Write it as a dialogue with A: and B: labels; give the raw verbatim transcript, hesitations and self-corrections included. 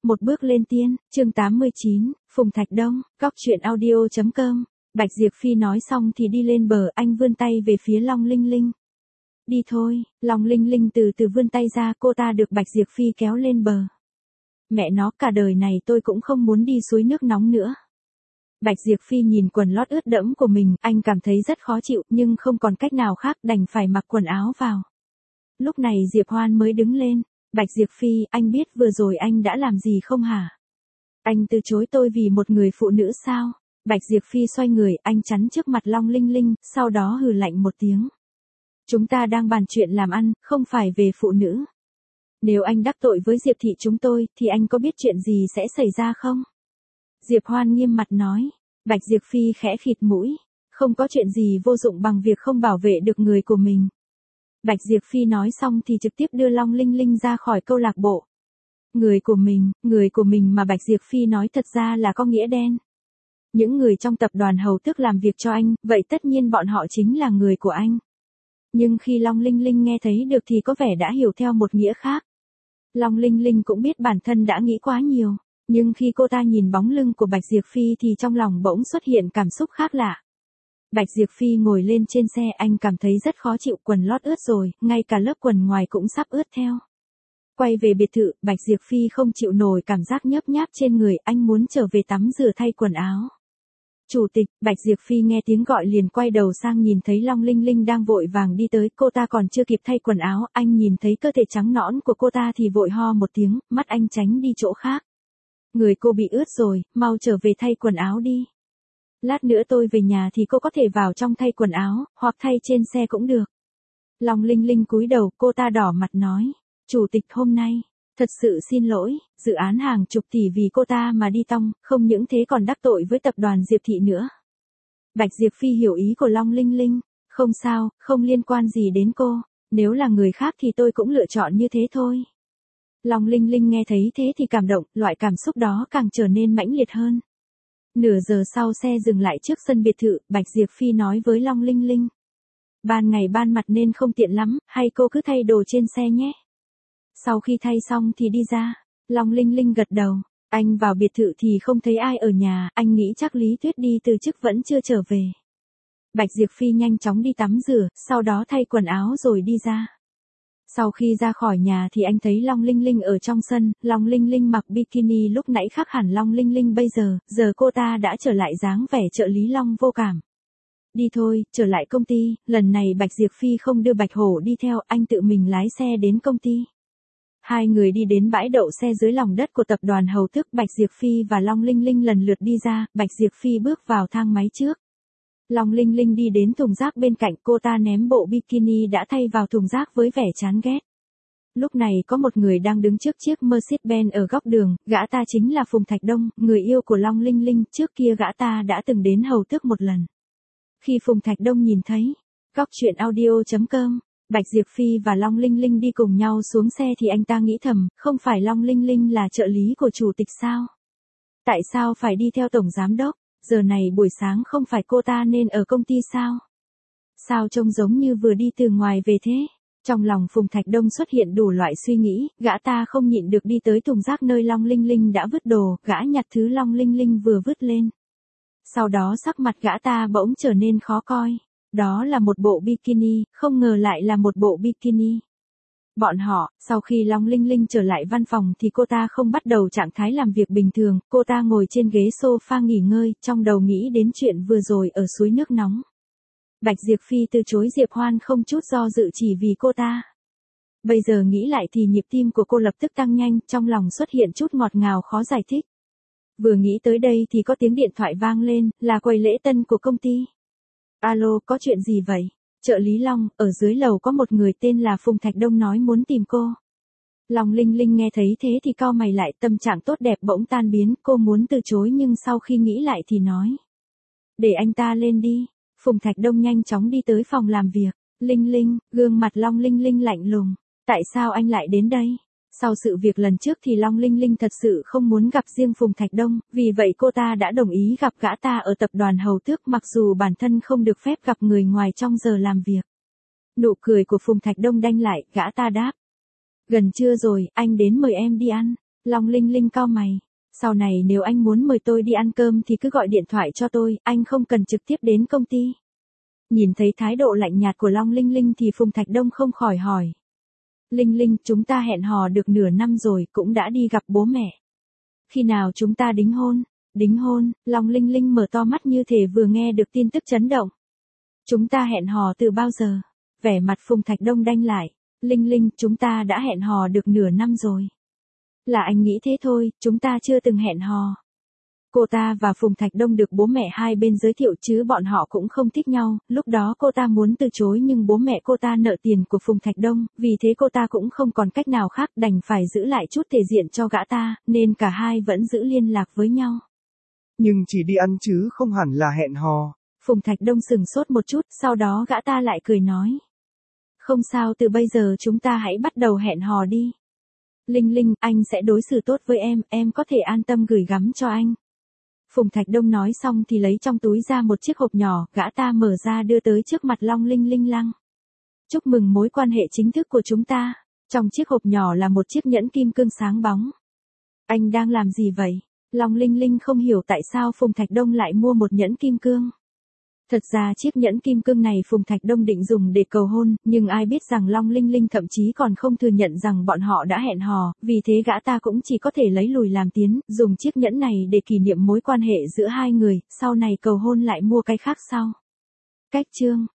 A: Một bước lên tiên, chương tám mươi chín, Phùng Thạch Đông, Cóc truyện audio chấm com. Bạch Diệp Phi nói xong thì đi lên bờ, anh vươn tay về phía Long Linh Linh. Đi thôi, Long Linh Linh từ từ vươn tay ra, cô ta được Bạch Diệp Phi kéo lên bờ. Mẹ nó, cả đời này tôi cũng không muốn đi suối nước nóng nữa. Bạch Diệp Phi nhìn quần lót ướt đẫm của mình, anh cảm thấy rất khó chịu, nhưng không còn cách nào khác, đành phải mặc quần áo vào. Lúc này Diệp Hoan mới đứng lên. Bạch Diệp Phi, anh biết vừa rồi anh đã làm gì không hả? Anh từ chối tôi vì một người phụ nữ sao? Bạch Diệp Phi xoay người, anh chắn trước mặt Long Linh Linh, sau đó hừ lạnh một tiếng. Chúng ta đang bàn chuyện làm ăn, không phải về phụ nữ. Nếu anh đắc tội với Diệp thị chúng tôi, thì anh có biết chuyện gì sẽ xảy ra không? Diệp Hoan nghiêm mặt nói. Bạch Diệp Phi khẽ khịt mũi. Không có chuyện gì vô dụng bằng việc không bảo vệ được người của mình. Bạch Diệp Phi nói xong thì trực tiếp đưa Long Linh Linh ra khỏi câu lạc bộ. Người của mình, người của mình mà Bạch Diệp Phi nói thật ra là có nghĩa đen. Những người trong tập đoàn hầu tước làm việc cho anh, vậy tất nhiên bọn họ chính là người của anh. Nhưng khi Long Linh Linh nghe thấy được thì có vẻ đã hiểu theo một nghĩa khác. Long Linh Linh cũng biết bản thân đã nghĩ quá nhiều, nhưng khi cô ta nhìn bóng lưng của Bạch Diệp Phi thì trong lòng bỗng xuất hiện cảm xúc khác lạ. Bạch Diệp Phi ngồi lên trên xe, anh cảm thấy rất khó chịu, quần lót ướt rồi, ngay cả lớp quần ngoài cũng sắp ướt theo. Quay về biệt thự, Bạch Diệp Phi không chịu nổi cảm giác nhớp nháp trên người, anh muốn trở về tắm rửa thay quần áo. Chủ tịch, Bạch Diệp Phi nghe tiếng gọi liền quay đầu sang, nhìn thấy Long Linh Linh đang vội vàng đi tới, cô ta còn chưa kịp thay quần áo, anh nhìn thấy cơ thể trắng nõn của cô ta thì vội ho một tiếng, mắt anh tránh đi chỗ khác. Người cô bị ướt rồi, mau trở về thay quần áo đi. Lát nữa tôi về nhà thì cô có thể vào trong thay quần áo, hoặc thay trên xe cũng được. Long Linh Linh cúi đầu, cô ta đỏ mặt nói. Chủ tịch, hôm nay, thật sự xin lỗi, dự án hàng chục tỷ vì cô ta mà đi tong, không những thế còn đắc tội với tập đoàn Diệp thị nữa. Bạch Diệp Phi hiểu ý của Long Linh Linh. Không sao, không liên quan gì đến cô, nếu là người khác thì tôi cũng lựa chọn như thế thôi. Long Linh Linh nghe thấy thế thì cảm động, loại cảm xúc đó càng trở nên mãnh liệt hơn. Nửa giờ sau xe dừng lại trước sân biệt thự, Bạch Diệp Phi nói với Long Linh Linh. Ban ngày ban mặt nên không tiện lắm, hay cô cứ thay đồ trên xe nhé. Sau khi thay xong thì đi ra. Long Linh Linh gật đầu. Anh vào biệt thự thì không thấy ai ở nhà, anh nghĩ chắc Lý Tuyết đi từ chức vẫn chưa trở về. Bạch Diệp Phi nhanh chóng đi tắm rửa, sau đó thay quần áo rồi đi ra. Sau khi ra khỏi nhà thì anh thấy Long Linh Linh ở trong sân, Long Linh Linh mặc bikini lúc nãy khác hẳn Long Linh Linh bây giờ, giờ cô ta đã trở lại dáng vẻ trợ lý Long vô cảm. Đi thôi, trở lại công ty, lần này Bạch Diệp Phi không đưa Bạch Hổ đi theo, anh tự mình lái xe đến công ty. Hai người đi đến bãi đậu xe dưới lòng đất của tập đoàn hầu tước, Bạch Diệp Phi và Long Linh Linh lần lượt đi ra, Bạch Diệp Phi bước vào thang máy trước. Long Linh Linh đi đến thùng rác bên cạnh, cô ta ném bộ bikini đã thay vào thùng rác với vẻ chán ghét. Lúc này có một người đang đứng trước chiếc Mercedes-Benz ở góc đường, gã ta chính là Phùng Thạch Đông, người yêu của Long Linh Linh, trước kia gã ta đã từng đến hầu tước một lần. Khi Phùng Thạch Đông nhìn thấy, Cóc truyện audio chấm com, Bạch Diệp Phi và Long Linh Linh đi cùng nhau xuống xe thì anh ta nghĩ thầm, không phải Long Linh Linh là trợ lý của chủ tịch sao? Tại sao phải đi theo tổng giám đốc? Giờ này buổi sáng không phải cô ta nên ở công ty sao? Sao trông giống như vừa đi từ ngoài về thế? Trong lòng Phùng Thạch Đông xuất hiện đủ loại suy nghĩ, gã ta không nhịn được đi tới thùng rác nơi Long Linh Linh đã vứt đồ, gã nhặt thứ Long Linh Linh vừa vứt lên. Sau đó sắc mặt gã ta bỗng trở nên khó coi. Đó là một bộ bikini, không ngờ lại là một bộ bikini. Bọn họ, sau khi Long Linh Linh trở lại văn phòng thì cô ta không bắt đầu trạng thái làm việc bình thường, cô ta ngồi trên ghế sofa nghỉ ngơi, trong đầu nghĩ đến chuyện vừa rồi ở suối nước nóng. Bạch Diệp Phi từ chối Diệp Hoan không chút do dự chỉ vì cô ta. Bây giờ nghĩ lại thì nhịp tim của cô lập tức tăng nhanh, trong lòng xuất hiện chút ngọt ngào khó giải thích. Vừa nghĩ tới đây thì có tiếng điện thoại vang lên, là quầy lễ tân của công ty. Alo, có chuyện gì vậy? Trợ lý Long, ở dưới lầu có một người tên là Phùng Thạch Đông nói muốn tìm cô. Long Linh Linh nghe thấy thế thì cau mày lại, tâm trạng tốt đẹp bỗng tan biến, cô muốn từ chối nhưng sau khi nghĩ lại thì nói. Để anh ta lên đi. Phùng Thạch Đông nhanh chóng đi tới phòng làm việc. Linh Linh, gương mặt Long Linh Linh lạnh lùng. Tại sao anh lại đến đây? Sau sự việc lần trước thì Long Linh Linh thật sự không muốn gặp riêng Phùng Thạch Đông, vì vậy cô ta đã đồng ý gặp gã ta ở tập đoàn hầu tước mặc dù bản thân không được phép gặp người ngoài trong giờ làm việc. Nụ cười của Phùng Thạch Đông đanh lại, gã ta đáp. Gần trưa rồi, anh đến mời em đi ăn. Long Linh Linh cau mày. Sau này nếu anh muốn mời tôi đi ăn cơm thì cứ gọi điện thoại cho tôi, anh không cần trực tiếp đến công ty. Nhìn thấy thái độ lạnh nhạt của Long Linh Linh thì Phùng Thạch Đông không khỏi hỏi. Linh Linh, chúng ta hẹn hò được nửa năm rồi, cũng đã đi gặp bố mẹ. Khi nào chúng ta đính hôn? Đính hôn? Long Linh Linh mở to mắt như thể vừa nghe được tin tức chấn động. Chúng ta hẹn hò từ bao giờ? Vẻ mặt Phùng Thạch Đông đanh lại. Linh Linh, chúng ta đã hẹn hò được nửa năm rồi. Là anh nghĩ thế thôi, chúng ta chưa từng hẹn hò. Cô ta và Phùng Thạch Đông được bố mẹ hai bên giới thiệu chứ bọn họ cũng không thích nhau, lúc đó cô ta muốn từ chối nhưng bố mẹ cô ta nợ tiền của Phùng Thạch Đông, vì thế cô ta cũng không còn cách nào khác đành phải giữ lại chút thể diện cho gã ta, nên cả hai vẫn giữ liên lạc với nhau.
B: Nhưng chỉ đi ăn chứ không hẳn là hẹn hò.
A: Phùng Thạch Đông sừng sốt một chút, sau đó gã ta lại cười nói. Không sao, từ bây giờ chúng ta hãy bắt đầu hẹn hò đi. Linh Linh, anh sẽ đối xử tốt với em, em có thể an tâm gửi gắm cho anh. Phùng Thạch Đông nói xong thì lấy trong túi ra một chiếc hộp nhỏ, gã ta mở ra đưa tới trước mặt Long Linh Linh lăng. Chúc mừng mối quan hệ chính thức của chúng ta. Trong chiếc hộp nhỏ là một chiếc nhẫn kim cương sáng bóng. Anh đang làm gì vậy? Long Linh Linh không hiểu tại sao Phùng Thạch Đông lại mua một nhẫn kim cương. Thật ra chiếc nhẫn kim cương này Phùng Thạch Đông định dùng để cầu hôn, nhưng ai biết rằng Long Linh Linh thậm chí còn không thừa nhận rằng bọn họ đã hẹn hò, vì thế gã ta cũng chỉ có thể lấy lùi làm tiến, dùng chiếc nhẫn này để kỷ niệm mối quan hệ giữa hai người, sau này cầu hôn lại mua cái khác sau. Cách chương